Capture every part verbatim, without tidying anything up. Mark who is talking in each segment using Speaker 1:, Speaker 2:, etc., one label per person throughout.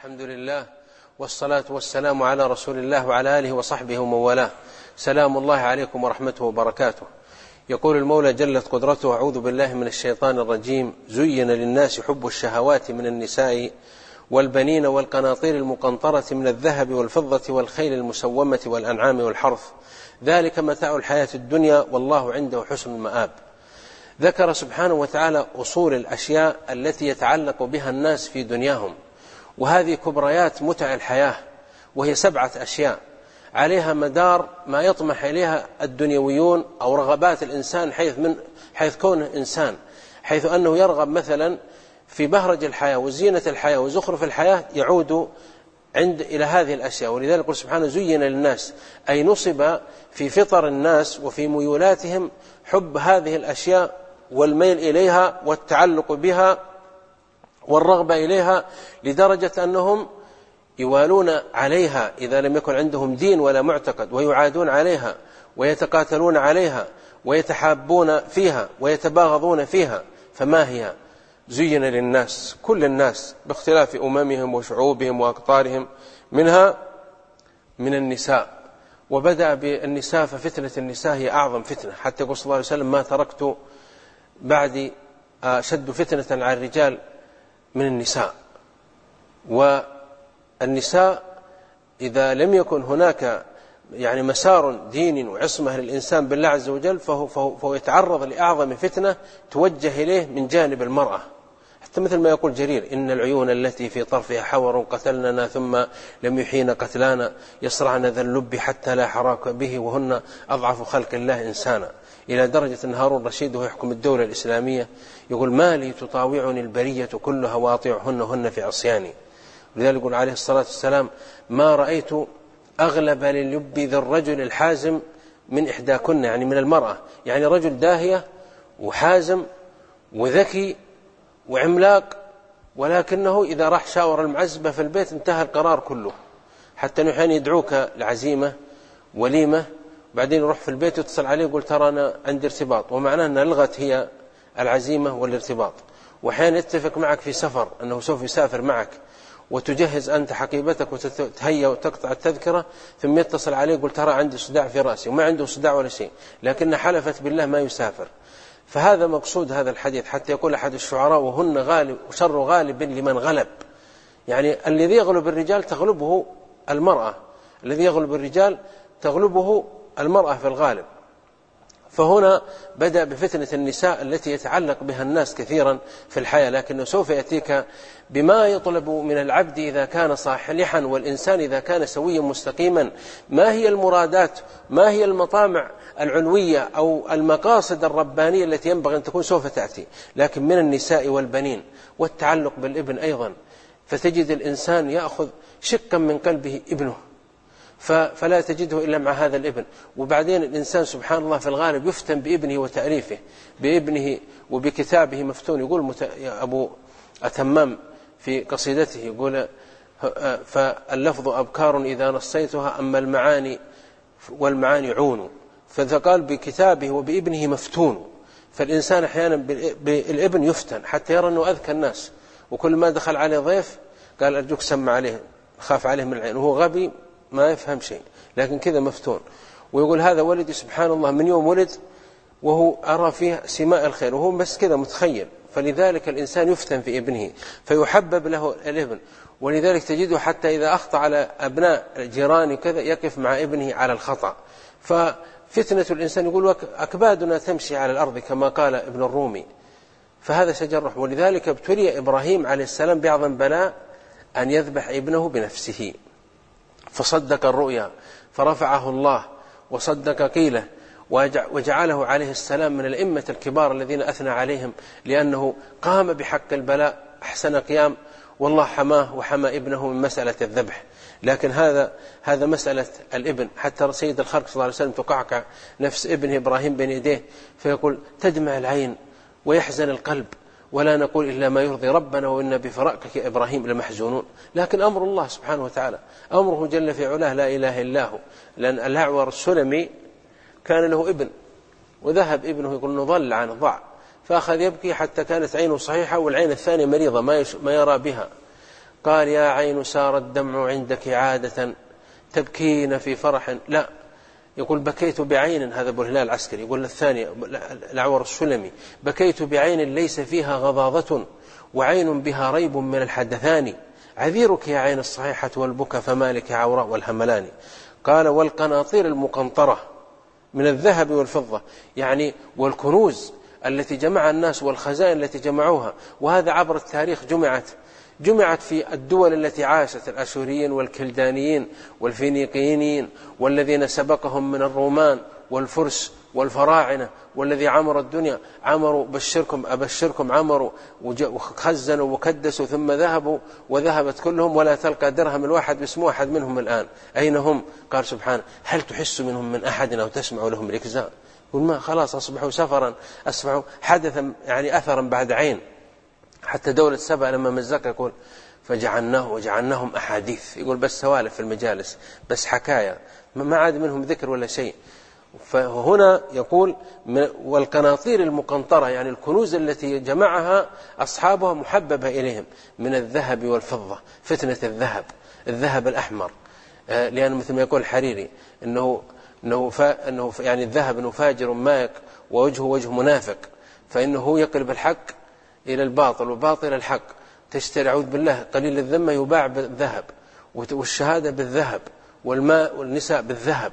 Speaker 1: الحمد لله والصلاة والسلام على رسول الله وعلى آله وصحبه ومن والاه. سلام الله عليكم ورحمته وبركاته. يقول المولى جلت قدرته: أعوذ بالله من الشيطان الرجيم. زين للناس حب الشهوات من النساء والبنين والقناطير المقنطرة من الذهب والفضة والخيل المسومة والأنعام والحرث، ذلك متاع الحياة الدنيا والله عنده حسن المآب. ذكر سبحانه وتعالى أصول الأشياء التي يتعلق بها الناس في دنياهم، وهذه كبريات متع الحياة، وهي سبعة أشياء عليها مدار ما يطمح إليها الدنيويون أو رغبات الإنسان، حيث من حيث كونه إنسان، حيث أنه يرغب مثلا في بهرج الحياة وزينة الحياة وزخرف الحياة، يعود عند إلى هذه الأشياء. ولذلك يقول سبحانه: زين للناس، أي نصب في فطر الناس وفي ميولاتهم حب هذه الأشياء والميل إليها والتعلق بها والرغبة إليها، لدرجة أنهم يوالون عليها إذا لم يكن عندهم دين ولا معتقد، ويعادون عليها ويتقاتلون عليها ويتحابون فيها ويتباغضون فيها. فما هي؟ زين للناس، كل الناس باختلاف أممهم وشعوبهم وأقطارهم، منها من النساء. وبدأ بالنساء، ففتنة النساء هي أعظم فتنة، حتى يقول صلى الله عليه وسلم: ما تركت بعد أشد فتنة على الرجال من النساء. والنساء إذا لم يكن هناك يعني مسار دين وعصمة للإنسان بالله عز وجل، فهو, فهو, فهو يتعرض لأعظم فتنة توجه إليه من جانب المرأة. حتى مثل ما يقول جرير: إن العيون التي في طرفها حور قتلننا ثم لم يحين قتلانا، يصرعن ذا اللب حتى لا حراك به، وهن أضعف خلق الله إنسانا. إلى درجة أن هارون الرشيد وهو يحكم الدولة الإسلامية يقول: ما لي تطاوعني البرية كلها واطيعهن هن في عصياني. ولذلك يقول عليه الصلاة والسلام: ما رأيت أغلب للب ذي الرجل الحازم من إحداكن، يعني من المرأة، يعني رجل داهية وحازم وذكي وعملاق، ولكنه إذا راح شاور المعزبة في البيت انتهى القرار كله. حتى نحن يدعوك لعزيمة وليمة، بعدين يروح في البيت يتصل عليه يقول: ترى أنا عندي ارتباط، ومعناه أنها لغت هي العزيمة والارتباط. وحين يتفق معك في سفر أنه سوف يسافر معك، وتجهز أنت حقيبتك وتتهيأ وتقطع التذكرة، ثم يتصل عليه يقول: ترى عندي صداع في رأسي، وما عنده صداع ولا شيء، لكن حلفت بالله ما يسافر. فهذا مقصود هذا الحديث. حتى يقول أحد الشعراء: وهن غالب وشر غالب لمن غلب، يعني الذي يغلب الرجال تغلبه المرأة، الذي يغلب الرجال تغلبه المرأة في الغالب. فهنا بدأ بفتنة النساء التي يتعلق بها الناس كثيرا في الحياة، لكنه سوف يأتيك بما يطلب من العبد إذا كان صالحا، والإنسان إذا كان سويا مستقيما. ما هي المرادات، ما هي المطامع العلوية أو المقاصد الربانية التي ينبغي أن تكون، سوف تأتي. لكن من النساء والبنين والتعلق بالابن أيضا، فتجد الإنسان يأخذ شقا من قلبه ابنه، فلا تجده إلا مع هذا الابن. وبعدين الإنسان سبحان الله في الغالب يفتن بابنه وتأليفه، بابنه وبكتابه مفتون. يقول أبو أتمام في قصيدته، يقول: فاللفظ أبكار إذا نصيتها، أما المعاني والمعاني عون. فقال: بكتابه وبابنه مفتون. فالإنسان أحيانا بالابن يفتن حتى يرى أنه أذكى الناس، وكل ما دخل عليه ضيف قال: أرجوك سمع عليه، خاف عليه من العين، وهو غبي ما يفهم شيء، لكن كذا مفتون. ويقول: هذا ولدي سبحان الله من يوم ولد وهو أرى فيه سماء الخير، وهو بس كذا متخيل. فلذلك الإنسان يفتن في ابنه فيحبب له الابن. ولذلك تجده حتى إذا أخطأ على أبناء جيرانه كذا يقف مع ابنه على الخطأ. ففتنة الإنسان يقول: أكبادنا تمشي على الأرض كما قال ابن الرومي. فهذا سجرح. ولذلك ابتلي إبراهيم عليه السلام بأعظم بلاء أن يذبح ابنه بنفسه، فصدق الرؤيا فرفعه الله وصدق قيله، وجعله عليه السلام من الأئمة الكبار الذين أثنى عليهم، لأنه قام بحق البلاء أحسن قيام، والله حماه وحمى ابنه من مسألة الذبح. لكن هذا هذا مسألة الابن. حتى سيد الخلق صلى الله عليه وسلم تقعقع نفس ابنه إبراهيم بين يديه، فيقول: تدمع العين ويحزن القلب، ولا نقول إلا ما يرضي ربنا، وإنا بفراقك يا إبراهيم لمحزونون. لكن أمر الله سبحانه وتعالى، أمره جل في علاه لا إله إلا هو. لأن الأعور السلمي كان له ابن، وذهب ابنه يقول إنه ضل عن ضع، فأخذ يبكي حتى كانت عينه صحيحة والعين الثانية مريضة ما, ما يرى بها. قال يا عين سار الدمع عندك عادة تبكين في فرح. لا، يقول بكيت بعين، هذا أبو الهلال العسكري. يقول الثاني الأعور السلمي بكيت بعين ليس فيها غضاضة وعين بها ريب من الحدثان عذيرك يا عين الصحيحة والبكى فمالك عوراء والهملان. قال والقناطير المقنطرة من الذهب والفضة، يعني والكنوز التي جمع الناس والخزائن التي جمعوها، وهذا عبر التاريخ جمعت جمعت في الدول التي عاشت، الأشوريين والكلدانيين والفينيقيين والذين سبقهم من الرومان والفرس والفراعنة، والذي عمروا الدنيا عمروا بشركم أبشركم عمروا وخزنوا وكدسوا ثم ذهبوا وذهبت كلهم ولا تلقى درهم الواحد باسم واحد منهم الآن. أين هم؟ قال سبحانه هل تحس منهم من أحد أو تسمع لهم ركزا؟ يقول ما خلاص أصبحوا سفرا، أصبحوا حدثا يعني أثرا بعد عين. حتى دولة سبأ لما مزق يقول فجعلناه وجعلناهم أحاديث، يقول بس سوالف في المجالس، بس حكاية، ما عاد منهم ذكر ولا شيء. فهنا يقول والقناطير المقنطرة، يعني الكنوز التي جمعها أصحابها محببة إليهم من الذهب والفضة، فتنة الذهب، الذهب الأحمر، لأن مثل ما يقول الحريري إنه إنه فا إنه يعني الذهب إنه فاجر مائق ووجهه وجه منافق، فإنه يقلب الحق إلى الباطل وباطل الحق. تشتري أعوذ بالله قليل الذمة يباع بالذهب، والشهادة بالذهب، والماء والنساء بالذهب،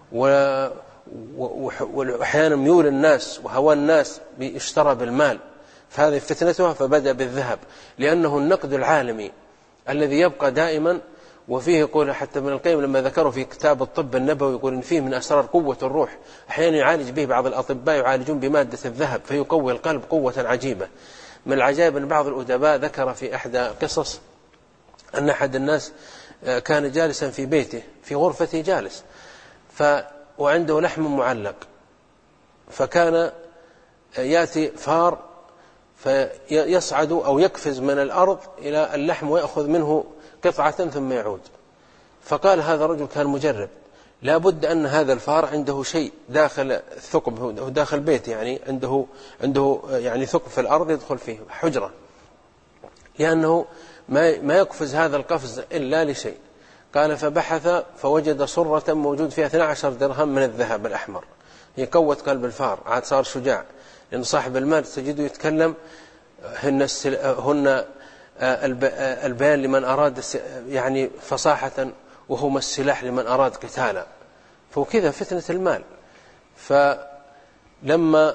Speaker 1: وأحيانا ميول الناس وهوى الناس اشترى بالمال. فهذه فتنتها فبدأ بالذهب لأنه النقد العالمي الذي يبقى دائما. وفيه يقول حتى ابن القيم لما ذكروا في كتاب الطب النبوي يقول إن فيه من أسرار قوة الروح، أحيانا يعالج به بعض الأطباء يعالجون بمادة الذهب فيقوي القلب قوة عجيبة. من العجائب أن بعض الأدباء ذكر في إحدى قصص أن أحد الناس كان جالسا في بيته في غرفته جالس ف وعنده لحم معلق، فكان يأتي فار فيصعد أو يقفز من الأرض إلى اللحم ويأخذ منه قطعة ثم يعود. فقال هذا الرجل كان مجرب لا بد أن هذا الفار عنده شيء داخل الثقب، داخل بيت، يعني عنده عنده يعني ثقب في الأرض يدخل فيه حجرة، لأنه ما ما يقفز هذا القفز إلا لشيء. قال فبحث فوجد صرة موجود فيها اثني عشر درهم من الذهب الأحمر. هي قوة قلب الفار، عاد صار شجاع، لأن صاحب المال تجده يتكلم هن هن البيان لمن أراد يعني فصاحة وهما السلاح لمن أراد قتالا. فكذا فتنة المال. فلما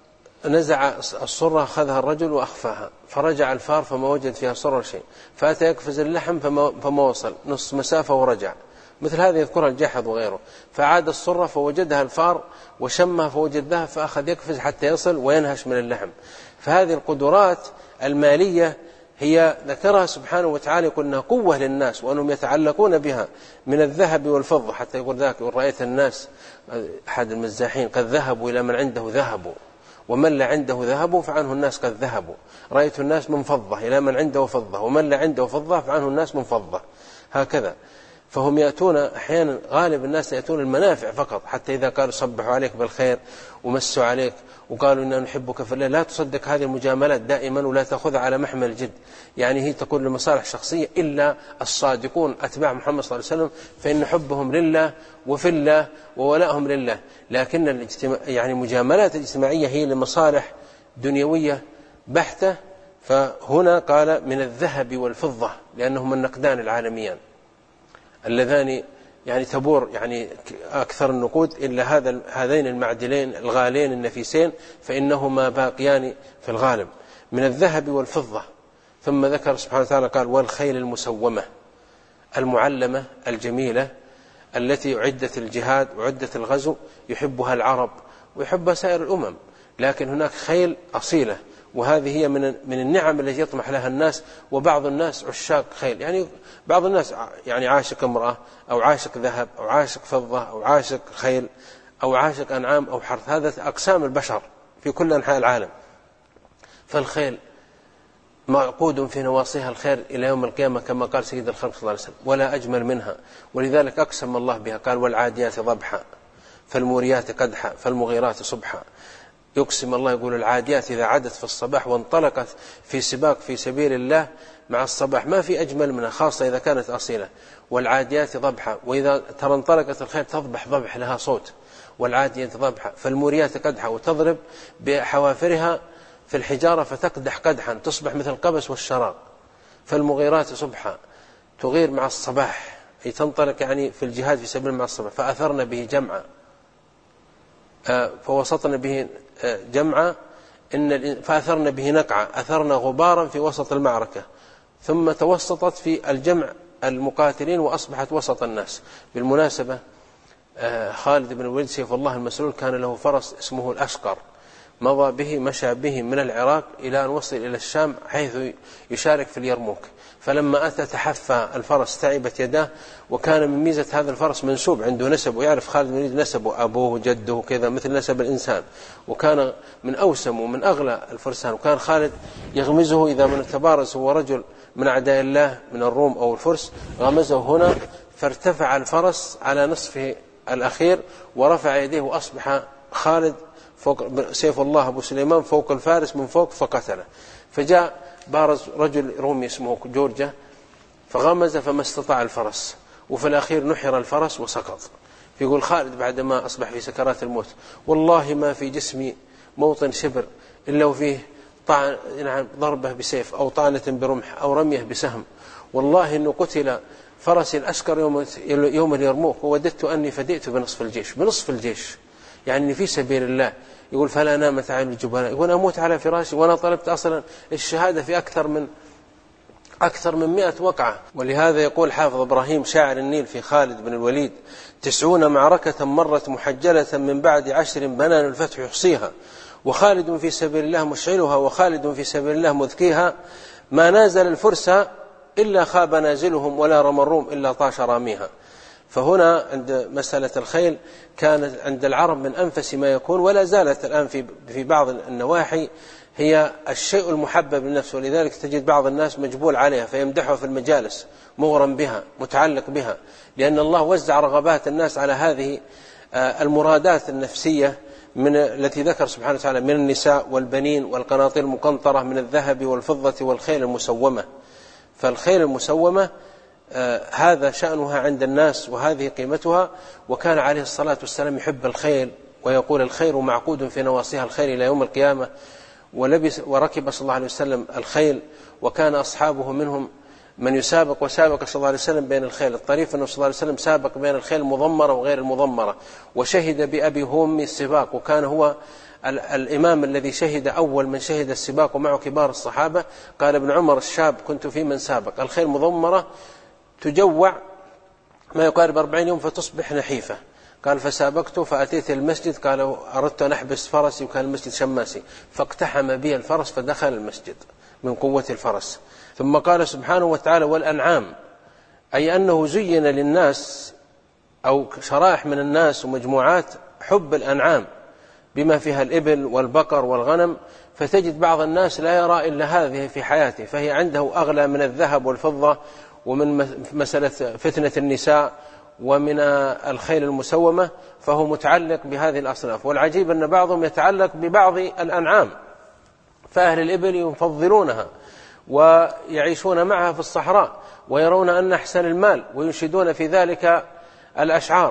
Speaker 1: نزع الصرة أخذها الرجل وأخفاها، فرجع الفار فما وجد فيها صرة شيء، فأتى يقفز اللحم فما, فما وصل نص مسافة ورجع. مثل هذا يذكرها الجاحظ وغيره. فعاد الصرة فوجدها الفار وشمها فوجد ذهب، فأخذ يقفز حتى يصل وينهش من اللحم. فهذه القدرات المالية هي ذكرها سبحانه وتعالى قلنا قوة للناس وأنهم يتعلقون بها من الذهب والفضة. حتى يقول ذاك رأيت الناس أحد المزاحين قد ذهبوا إلى من عنده ذهب، ومن لا عنده ذهب فعنه الناس قد ذهبوا. رأيت الناس من فضة إلى من عنده فضة، ومن لا عنده فضة فعنه الناس من فضة، هكذا. فهم يأتون أحيانا، غالب الناس يأتون المنافع فقط. حتى إذا قالوا صبحوا عليك بالخير ومسوا عليك وقالوا إننا نحبك في الله، لا تصدق هذه المجاملات دائما ولا تأخذها على محمل الجد، يعني هي تكون لمصالح شخصية. إلا الصادقون أتباع محمد صلى الله عليه وسلم فإن حبهم لله وفي الله وولائهم لله. لكن الاجتماع يعني مجاملات الاجتماعية هي لمصالح دنيوية بحتة. فهنا قال من الذهب والفضة لأنهما النقدان العالميان اللذان يعني تبور يعني أكثر النقود إلا هذا هذين المعدلين الغالين النفيسين، فإنهما باقيان في الغالب من الذهب والفضة. ثم ذكر سبحانه وتعالى قال والخيل المسومة المعلمة الجميلة التي أعدت الجهاد وعدت الغزو، يحبها العرب ويحبها سائر الأمم، لكن هناك خيل أصيلة، وهذه هي من من النعم التي يطمح لها الناس. وبعض الناس عشاق خيل، يعني بعض الناس يعني عاشق امرأة أو عاشق ذهب أو عاشق فضة أو عاشق خيل أو عاشق أنعام أو حرث، هذا أقسام البشر في كل أنحاء العالم. فالخيل معقود في نواصيها الخير إلى يوم القيامة كما قال سيد الخلق صلى الله عليه وسلم، ولا أجمل منها. ولذلك أقسم الله بها، قال والعاديات ضبحا فالموريات قدحا فالمغيرات صبحا. يقسم الله يقول العاديات إذا عدت في الصباح وانطلقت في سباق في سبيل الله مع الصباح ما في أجمل منها، خاصة إذا كانت أصيلة. والعاديات ضبحا، وإذا ترى انطلقت الخيل تضبح ضبح لها صوت، والعاديات ضبحا. فالموريات قدحا، وتضرب بحوافرها في الحجارة فتقدح قدحا تصبح مثل القبس والشراق. فالمغيرات صبحا، تغير مع الصباح، أي تنطلق يعني في الجهاد في سبيل مع الصباح. فأثرن به جمعا، فوسطن به جمعا، إن فأثرن به نقعا، أثرن غبارا في وسط المعركة، ثم توسطت في الجمع المقاتلين وأصبحت وسط الناس. بالمناسبة خالد بن الوليد سيف الله المسلول كان له فرس اسمه الأشقر، مضى به مشى به من العراق إلى أن وصل إلى الشام حيث يشارك في اليرموك. فلما أتى تحفى الفرس تعبت يداه، وكان من ميزة هذا الفرس منسوب عنده نسب، ويعرف خالد بن الوليد نسبه أبوه جده كذا مثل نسب الإنسان، وكان من أوسم ومن أغلى الفرسان. وكان خالد يغمزه إذا من تبارز هو رجل من أعداء الله من الروم أو الفرس، غمزه هنا فارتفع الفرس على نصفه الأخير ورفع يديه، وأصبح خالد فوق سيف الله أبو سليمان فوق الفارس من فوق فقتله. فجاء بارز رجل رومي اسمه جورجة فغمز فما استطاع الفرس، وفي الأخير نحر الفرس وسقط. فيقول خالد بعدما أصبح في سكرات الموت: والله ما في جسمي موطن شبر إلا وفيه طعن يعني ضربة بسيف أو طعنة برمح أو رمية بسهم، والله إنه قتل فرسي الأشقر يوم, يوم اليرموك، ووددت أني فديت بنصف الجيش بنصف الجيش يعني في سبيل الله. يقول: فلا نامت عين الجبناء، يقول: أموت على فراشي وأنا طلبت أصلا الشهادة في أكثر من أكثر من مئة وقعة. ولهذا يقول حافظ إبراهيم شاعر النيل في خالد بن الوليد: تسعون معركة مرت محجلة من بعد عشر بنان الفتح يحصيها، وخالد في سبيل الله مشعلها، وخالد في سبيل الله مذكيها، ما نازل الفرس إلا خاب نازلهم، ولا رمى الروم إلا طاش راميها. فهنا عند مسألة الخيل كانت عند العرب من أنفس ما يكون، ولا زالت الآن في في بعض النواحي هي الشيء المحبب للنفس، ولذلك تجد بعض الناس مجبول عليها فيمدحها في المجالس مغرم بها متعلق بها، لأن الله وزع رغبات الناس على هذه المرادات النفسية من التي ذكر سبحانه وتعالى من النساء والبنين والقناطير المقنطرة من الذهب والفضة والخيل المسومة. فالخيل المسومة آه هذا شأنها عند الناس وهذه قيمتها. وكان عليه الصلاة والسلام يحب الخيل ويقول: الخير معقود في نواصيها الخير إلى يوم القيامة. ولبس وركب صلى الله عليه وسلم الخيل، وكان أصحابه منهم من يسابق، وسابق صلى الله عليه وسلم بين الخيل. الطريف أنه صلى الله عليه وسلم سابق بين الخيل المضمرة وغير المضمرة، وشهد بأبي هومي السباق، وكان هو الإمام الذي شهد أول من شهد السباق ومعه كبار الصحابة. قال ابن عمر الشاب: كنت في من سابق. الخيل مضمرة تجوع ما يقارب أربعين يوم فتصبح نحيفة. قال: فسابقته فأتيت المسجد، قال: أردت أن أحبس فرسي وكان المسجد شماسي، فاقتحم بي الفرس فدخل المسجد من قوة الفرس. ثم قال سبحانه وتعالى: والأنعام، أي أنه زين للناس أو شرائح من الناس ومجموعات حب الأنعام بما فيها الإبل والبقر والغنم، فتجد بعض الناس لا يرى إلا هذه في حياته، فهي عنده أغلى من الذهب والفضة، ومن مسألة فتنة النساء، ومن الخيل المسومة، فهو متعلق بهذه الأصناف. والعجيب أن بعضهم يتعلق ببعض الأنعام، فأهل الإبل يفضلونها ويعيشون معها في الصحراء ويرون أن أحسن المال وينشدون في ذلك الأشعار.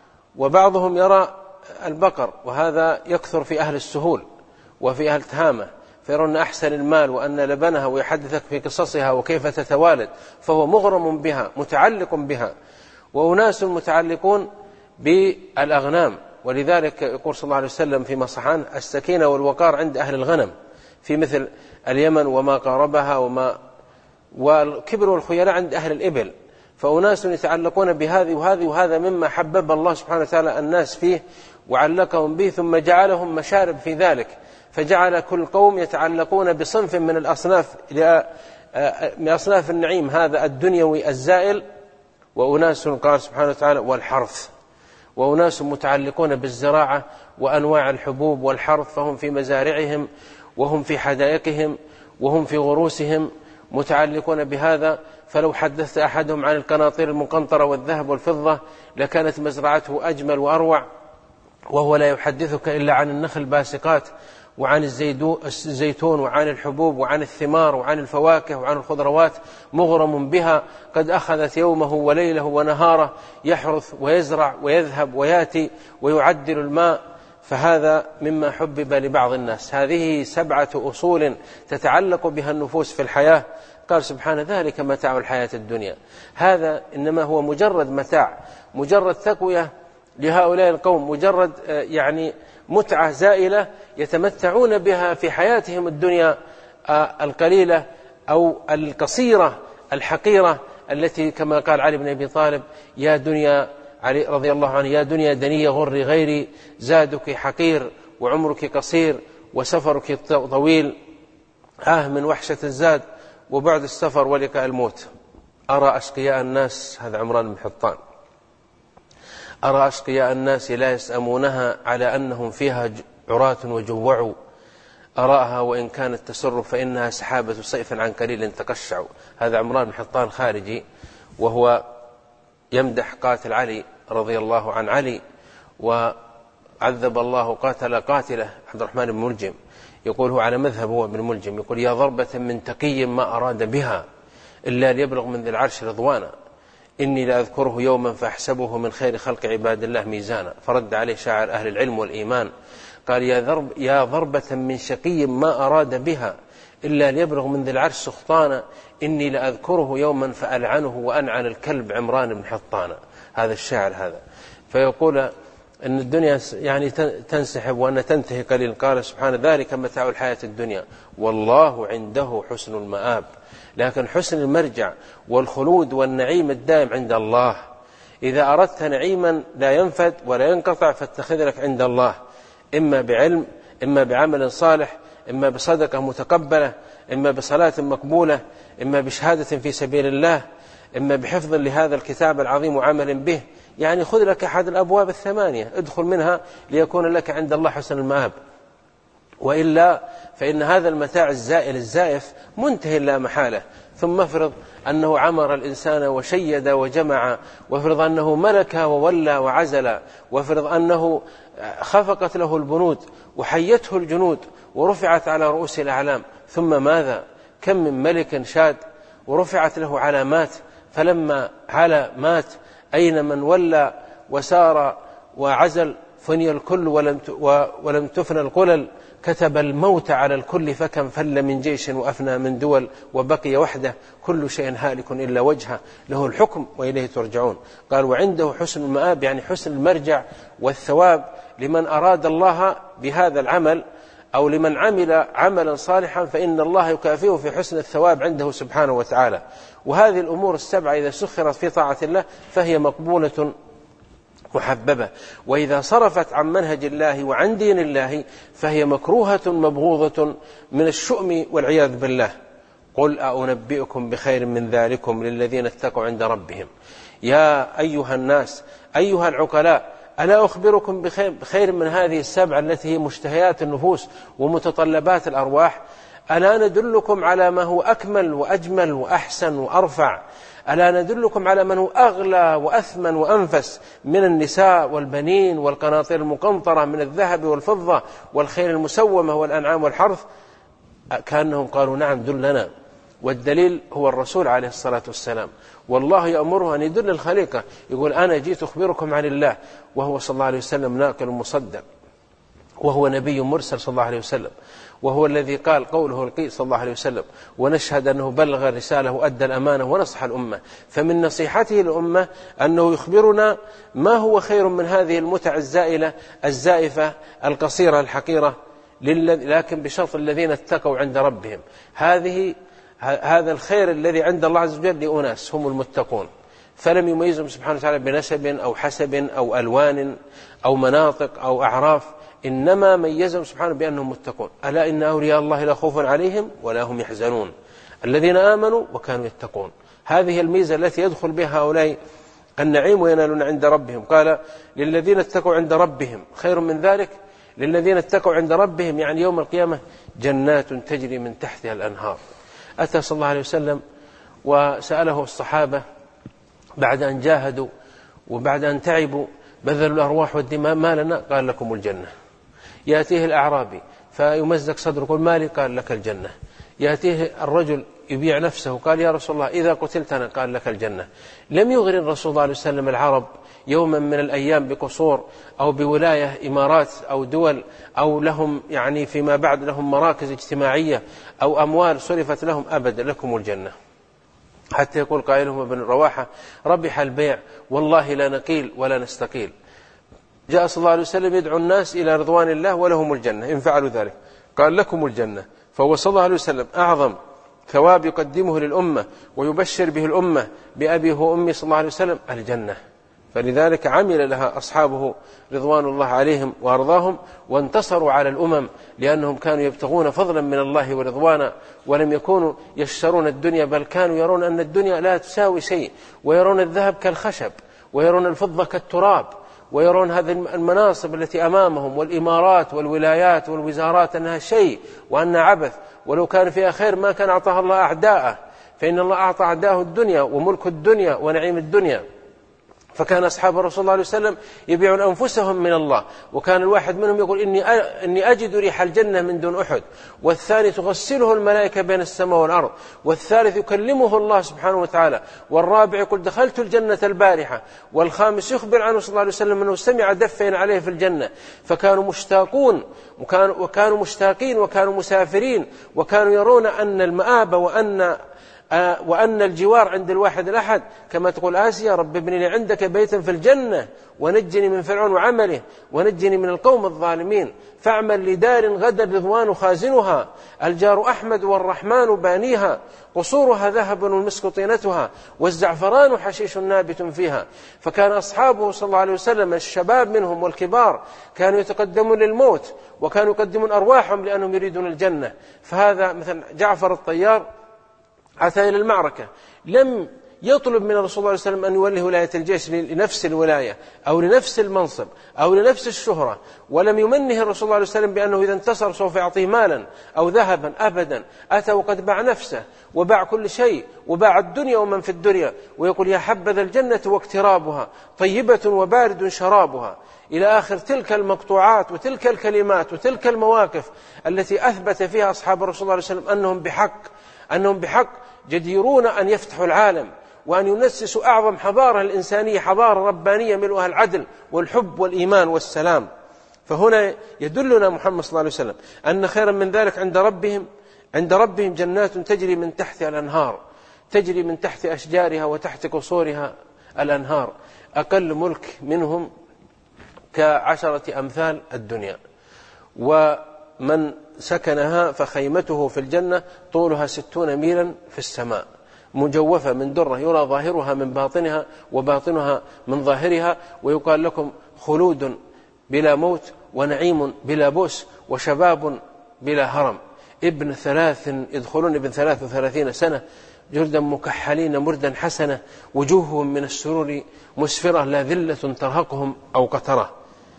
Speaker 1: وبعضهم يرى البقر، وهذا يكثر في أهل السهول وفي أهل تهامة، فيرون أحسن المال وأن لبنها، ويحدثك في قصصها وكيف تتوالد، فهو مغرم بها متعلق بها. وأناس متعلقون بالأغنام، ولذلك يقول صلى الله عليه وسلم فيما صح عنه: السكينة والوقار عند أهل الغنم في مثل اليمن وما قاربها، وما والكبر والخيلاء عند أهل الإبل. فأناس يتعلقون بهذه وهذه، وهذا مما حبب الله سبحانه وتعالى الناس فيه وعلقهم به، ثم جعلهم مشارب في ذلك، فجعل كل قوم يتعلقون بصنف من الأصناف من أصناف النعيم هذا الدنيوي الزائل. وأناس قال سبحانه وتعالى: والحرث، وأناس متعلقون بالزراعة وأنواع الحبوب والحرث، فهم في مزارعهم وهم في حدائقهم وهم في غروسهم متعلقون بهذا. فلو حدثت أحدهم عن القناطير المقنطرة والذهب والفضة لكانت مزرعته أجمل وأروع، وهو لا يحدثك إلا عن النخل الباسقات وعن الزيتون وعن الحبوب وعن الثمار وعن الفواكه وعن الخضروات مغرم بها، قد أخذت يومه وليله ونهاره، يحرث ويزرع ويذهب ويأتي ويعدل الماء. فهذا مما حبب لبعض الناس. هذه سبعة أصول تتعلق بها النفوس في الحياة. قال سبحانه: ذلك متاع الحياة الدنيا. هذا إنما هو مجرد متاع، مجرد تقوية لهؤلاء القوم، مجرد يعني متعة زائلة يتمتعون بها في حياتهم الدنيا القليلة أو القصيرة الحقيرة، التي كما قال علي بن أبي طالب: يا دنيا علي رضي الله عنه: يا دنيا دنيا غر غيري، زادك حقير وعمرك قصير وسفرك طويل، آه من وحشة الزاد وبعد السفر ولقاء الموت. أرى أشقياء الناس، هذا عمران بن حطان، أرى أشقياء الناس لا يسأمونها على أنهم فيها عراة وجوعوا، أراها وإن كانت تسر فإنها سحابة صيف عن قليل تقشع. هذا عمران بن حطان خارجي، وهو يمدح قاتل علي رضي الله عن علي، وعذب الله قاتل قاتله عبد الرحمن بن ملجم. يقول هو على مذهب هو بن ملجم، يقول: يا ضربة من تقي ما أراد بها إلا ليبلغ من ذي العرش رضوانا، إني لأذكره يوما فأحسبه من خير خلق عباد الله ميزانا. فرد عليه شاعر أهل العلم والإيمان قال: يا, ضرب يا ضربة من شقي ما أراد بها إلا ليبلغ من ذي العرش سخطانا، إني لأذكره يوما فألعنه وأنعن الكلب عمران بن حطان. هذا الشاعر هذا. فيقول أن الدنيا يعني تنسحب وأن تنتهي قليل. قال سبحانه: ذلك متاع الحياة الدنيا والله عنده حسن المآب. لكن حسن المرجع والخلود والنعيم الدائم عند الله. إذا أردت نعيما لا ينفد ولا ينقطع فاتخذ لك عند الله، إما بعلم، إما بعمل صالح، إما بصدقة متقبلة، إما بصلاة مقبولة، إما بشهادة في سبيل الله، إما بحفظ لهذا الكتاب العظيم وعمل به. يعني خذ لك أحد الأبواب الثمانية، ادخل منها ليكون لك عند الله حسن المآب. وإلا فإن هذا المتاع الزائل الزائف منتهي لا محالة. ثم افرض أنه عمر الإنسان وشيد وجمع، وافرض أنه ملك وولى وعزل، وافرض أنه خفقت له البنود وحيته الجنود ورفعت على رؤوس الأعلام، ثم ماذا؟ كم من ملك شاد ورفعت له علامات، فلما علا مات. أين من ولى وسار وعزل؟ فني الكل ولم ولم تفنى القلل. كتب الموت على الكل فكم فل من جيش وأفنى من دول وبقي وحده، كل شيء هالك إلا وجهه له الحكم وإليه ترجعون. قال: وعنده حسن المآب، يعني حسن المرجع والثواب لمن أراد الله بهذا العمل، أو لمن عمل عملا صالحا فإن الله يكافئه في حسن الثواب عنده سبحانه وتعالى. وهذه الأمور السبعة إذا سخرت في طاعة الله فهي مقبولة محببة، وإذا صرفت عن منهج الله وعن دين الله فهي مكروهة مبغوضة من الشؤم والعياذ بالله. قل أنبئكم بخير من ذلكم للذين اتقوا عند ربهم. يا أيها الناس أيها العقلاء، ألا أخبركم بخير من هذه السبعة التي هي مشتهيات النفوس ومتطلبات الأرواح؟ ألا ندلكم على ما هو أكمل وأجمل وأحسن وأرفع؟ ألا ندلكم على من هو أغلى وأثمن وأنفس من النساء والبنين والقناطير المقنطرة من الذهب والفضة والخيل المسومة والأنعام والحرث؟ كأنهم قالوا: نعم دلنا. والدليل هو الرسول عليه الصلاة والسلام، والله يأمره أن يدل الخليقة. يقول: أنا جيت أخبركم عن الله، وهو صلى الله عليه وسلم ناقل مصدق، وهو نبي مرسل صلى الله عليه وسلم، وهو الذي قال قوله القيء صلى الله عليه وسلم. ونشهد أنه بلغ الرسالة وأدى الأمانة ونصح الأمة. فمن نصيحته للأمة أنه يخبرنا ما هو خير من هذه المتع الزائلة الزائفة القصيرة الحقيرة، لكن بشرط الذين اتقوا عند ربهم. هذه هذا الخير الذي عند الله عز وجل لأناس هم المتقون، فلم يميزهم سبحانه وتعالى بنسب أو حسب أو ألوان أو مناطق أو أعراف، إنما ميزهم سبحانه بأنهم متقون. ألا إن أولياء الله لا خوف عليهم ولا هم يحزنون الذين آمنوا وكانوا يتقون. هذه الميزة التي يدخل بها هؤلاء النعيم وينالون عند ربهم. قال: للذين اتقوا عند ربهم خير من ذلك. للذين اتقوا عند ربهم يعني يوم القيامة جنات تجري من تحتها الأنهار. أتى صلى الله عليه وسلم وسأله الصحابة بعد أن جاهدوا وبعد أن تعبوا بذلوا الأرواح والدماء: ما لنا؟ قال: لكم الجنة. يأتيه الأعرابي فيمزق صدره يقول مالي؟ قال لك الجنة. يأتيه الرجل يبيع نفسه قال يا رسول الله إذا قتلتنا؟ قال لك الجنة. لم يغرن الرسول صلى الله عليه وسلم العرب يوما من الأيام بقصور أو بولاية إمارات أو دول أو لهم يعني فيما بعد لهم مراكز اجتماعية أو أموال صرفت لهم، أبدا، لكم الجنة. حتى يقول قائلهم ابن رواحة ربح البيع والله لا نقيل ولا نستقيل. جاء صلى الله عليه وسلم يدعو الناس إلى رضوان الله ولهم الجنة إن فعلوا ذلك، قال لكم الجنة. فهو صلى الله عليه وسلم أعظم ثواب يقدمه للأمة ويبشر به الأمة بأبي وأمي صلى الله عليه وسلم الجنة، فلذلك عمل لها أصحابه رضوان الله عليهم وأرضاهم، وانتصروا على الأمم لأنهم كانوا يبتغون فضلا من الله ورضوانا، ولم يكونوا يشترون الدنيا، بل كانوا يرون أن الدنيا لا تساوي شيء، ويرون الذهب كالخشب، ويرون الفضة كالتراب، ويرون هذه المناصب التي أمامهم والإمارات والولايات والوزارات أنها شيء وأنها عبث، ولو كان فيها خير ما كان أعطاها الله أعداءه، فإن الله أعطى أعداءه الدنيا وملك الدنيا ونعيم الدنيا. فكان أصحاب الرسول صلى الله عليه وسلم يبيعون أنفسهم من الله، وكان الواحد منهم يقول إني إني أجد ريح الجنة من دون أحد، والثاني تغسله الملائكة بين السماء والأرض، والثالث يكلمه الله سبحانه وتعالى، والرابع يقول دخلت الجنة البارحة، والخامس يخبر عنه صلى الله عليه وسلم أنه سمع دفين عليه في الجنة. فكانوا مشتاقون وكانوا, وكانوا مشتاقين وكانوا مسافرين، وكانوا يرون أن المآب وأن آه وأن الجوار عند الواحد الأحد، كما تقول آسيا رب ابن لي عندك بيتا في الجنة ونجني من فرعون وعمله ونجني من القوم الظالمين، فاعمل لدار غدا رضوان خازنها، الجار أحمد والرحمن بانيها، قصورها ذهب والمسك طينتها، والزعفران حشيش نابت فيها. فكان أصحابه صلى الله عليه وسلم الشباب منهم والكبار كانوا يتقدمون للموت، وكانوا يقدمون أرواحهم لأنهم يريدون الجنة. فهذا مثلا جعفر الطيار أتى إلى المعركة، لم يطلب من الرسول صلى الله عليه وسلم أن يولي ولاية الجيش لنفس الولاية أو لنفس المنصب أو لنفس الشهرة، ولم يمنه الرسول صلى الله عليه وسلم بأنه إذا انتصر سوف يعطيه مالا أو ذهبا، أبدا. أتى وقد باع نفسه وباع كل شيء، وباع الدنيا ومن في الدنيا، ويقول يا حبذا الجنة واقترابها طيبة وبارد شرابها، إلى آخر تلك المقطوعات وتلك الكلمات وتلك المواقف التي أثبت فيها أصحاب الرسول صلى الله عليه وسلم أنهم بحق أنهم بحق جديرون أن يفتحوا العالم وأن ينسسوا أعظم حضارة الإنسانية، حضارة ربانية ملؤها العدل والحب والإيمان والسلام. فهنا يدلنا محمد صلى الله عليه وسلم أن خيرا من ذلك عند ربهم عند ربهم جنات تجري من تحتها الأنهار، تجري من تحت أشجارها وتحت قصورها الأنهار، أقل ملك منهم كعشرة أمثال الدنيا، ومن سكنها فخيمته في الجنة طولها ستون ميلا في السماء، مجوفة من درة يرى ظاهرها من باطنها وباطنها من ظاهرها، ويقال لكم خلود بلا موت ونعيم بلا بؤس وشباب بلا هرم. ابن ثلاث يدخلون ابن ثلاث وثلاثين سنة جردا مكحلين مردا حسنة، وجوههم من السرور مسفرة لا ذلة ترهقهم أو قترة،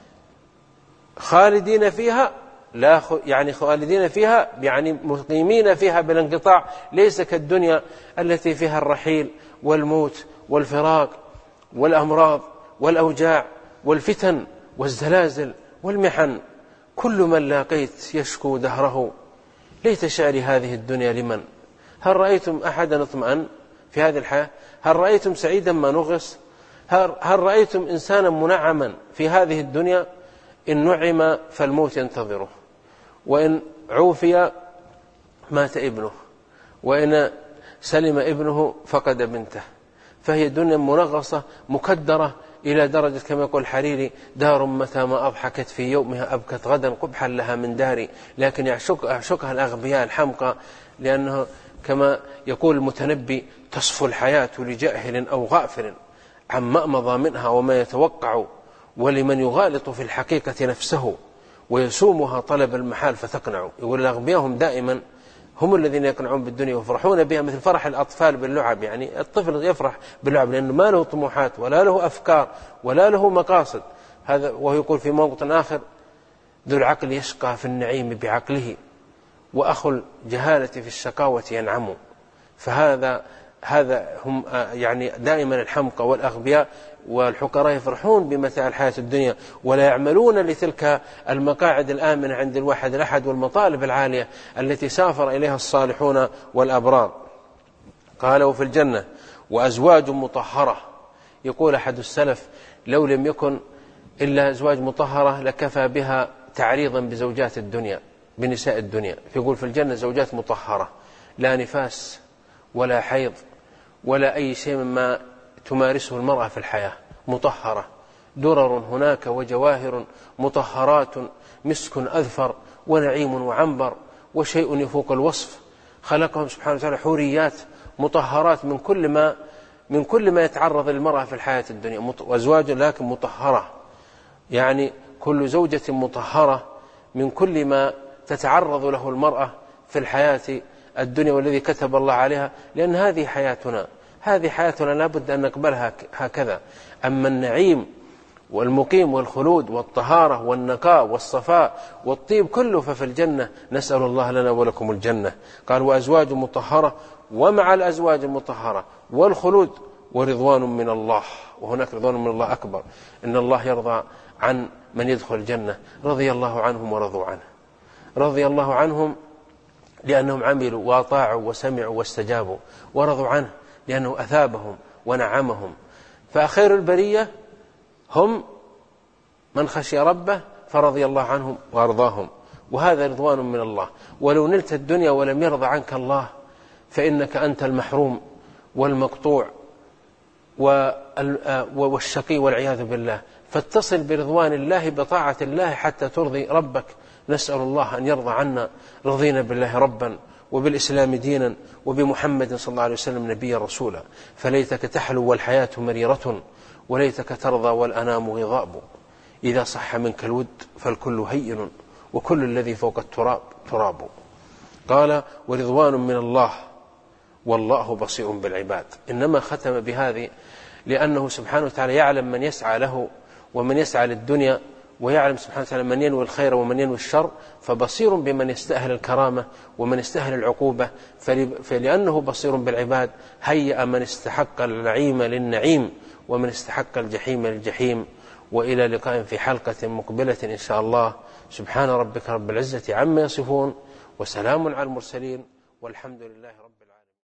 Speaker 1: خالدين فيها لا يعني خالدين فيها يعني مقيمين فيها بالانقطاع، ليس كالدنيا التي فيها الرحيل والموت والفراق والأمراض والأوجاع والفتن والزلازل والمحن. كل من لاقيت يشكو دهره، ليت شعري هذه الدنيا لمن. هل رأيتم أحدا اطمأن في هذه الحياة؟ هل رأيتم سعيدا ما نغص؟ هل رأيتم إنسانا منعما في هذه الدنيا؟ إن نعم فالموت ينتظره، وإن عوفي مات ابنه، وإن سلم ابنه فقد بنته. فهي دنيا منغصة مكدرة إلى درجة كما يقول الحريري دار متى ما أضحكت في يومها أبكت غدا قبحا لها من داري، لكن يعشق يعشقها الأغبياء الحمقى، لأنه كما يقول المتنبي تصفو الحياة لجاهل أو غافل عما مضى منها وما يتوقع، ولمن يغالط في الحقيقة نفسه ويسومها طلب المحال فتقنع. يقول الأغبياء هم دائما هم الذين يقنعون بالدنيا ويفرحون بها مثل فرح الأطفال باللعب، يعني الطفل يفرح باللعب لأنه ما له طموحات ولا له أفكار ولا له مقاصد. هذا وهو يقول في موضع آخر ذو العقل يشقى في النعيم بعقله، وأخو الجهالة في الشقاوة ينعم. فهذا هذا هم يعني دائما الحمقى والأغبياء والحقراء يفرحون بمتاع الحياة الدنيا ولا يعملون لتلك المقاعد الآمنة عند الواحد الأحد والمطالب العالية التي سافر إليها الصالحون والأبرار. قال وفي الجنة وأزواج مطهرة. يقول أحد السلف لو لم يكن إلا أزواج مطهرة لكفى بها تعريضا بزوجات الدنيا بنساء الدنيا. يقول في الجنة زوجات مطهرة لا نفاس ولا حيض ولا أي شيء مما تمارسه المرأة في الحياة، مطهرة، درر هناك وجواهر مطهرات، مسك أذفر ونعيم وعنبر وشيء يفوق الوصف. خلقهم سبحانه وتعالى حوريات مطهرات من كل ما من كل ما يتعرض للمرأة في الحياة الدنيا، وأزواج لكن مطهرة، يعني كل زوجة مطهرة من كل ما تتعرض له المرأة في الحياة الدنيا والذي كتب الله عليها، لأن هذه حياتنا هذه حياتنا لا بد أن نقبلها هكذا. أما النعيم والمقيم والخلود والطهارة والنقاء والصفاء والطيب كله ففي الجنة، نسأل الله لنا ولكم الجنة. قال وأزواج مطهرة، ومع الأزواج المطهرة والخلود ورضوان من الله، وهناك رضوان من الله أكبر، إن الله يرضى عن من يدخل الجنة، رضي الله عنهم ورضوا عنه. رضي الله عنهم لأنهم عملوا وأطاعوا وسمعوا واستجابوا، ورضوا عنه لأنه أثابهم ونعمهم. فخير البرية هم من خشي ربه فرضي الله عنهم وأرضاهم، وهذا رضوان من الله. ولو نلت الدنيا ولم يرضى عنك الله فإنك أنت المحروم والمقطوع والشقي والعياذ بالله. فاتصل برضوان الله بطاعة الله حتى ترضي ربك. نسأل الله أن يرضى عنا. رضينا بالله ربا وبالإسلام دينا وبمحمد صلى الله عليه وسلم نبيا رسولا. فليتك تحلو والحياة مريرة، وليتك ترضى والأنام غضاب. إذا صح منك الود فالكل هين، وكل الذي فوق التراب تراب. قال ورضوان من الله والله بصير بالعباد. إنما ختم بهذه لأنه سبحانه وتعالى يعلم من يسعى له ومن يسعى للدنيا، ويعلم سبحانه وتعالى من ينوي الخير ومن ينوي الشر، فبصير بمن يستأهل الكرامة ومن يستأهل العقوبة. فلأنه بصير بالعباد هيأ من استحق النعيم للنعيم ومن استحق الجحيم للجحيم. وإلى لقاء في حلقة مقبلة إن شاء الله. سبحان ربك رب العزة عما يصفون، وسلام على المرسلين، والحمد لله رب العالمين.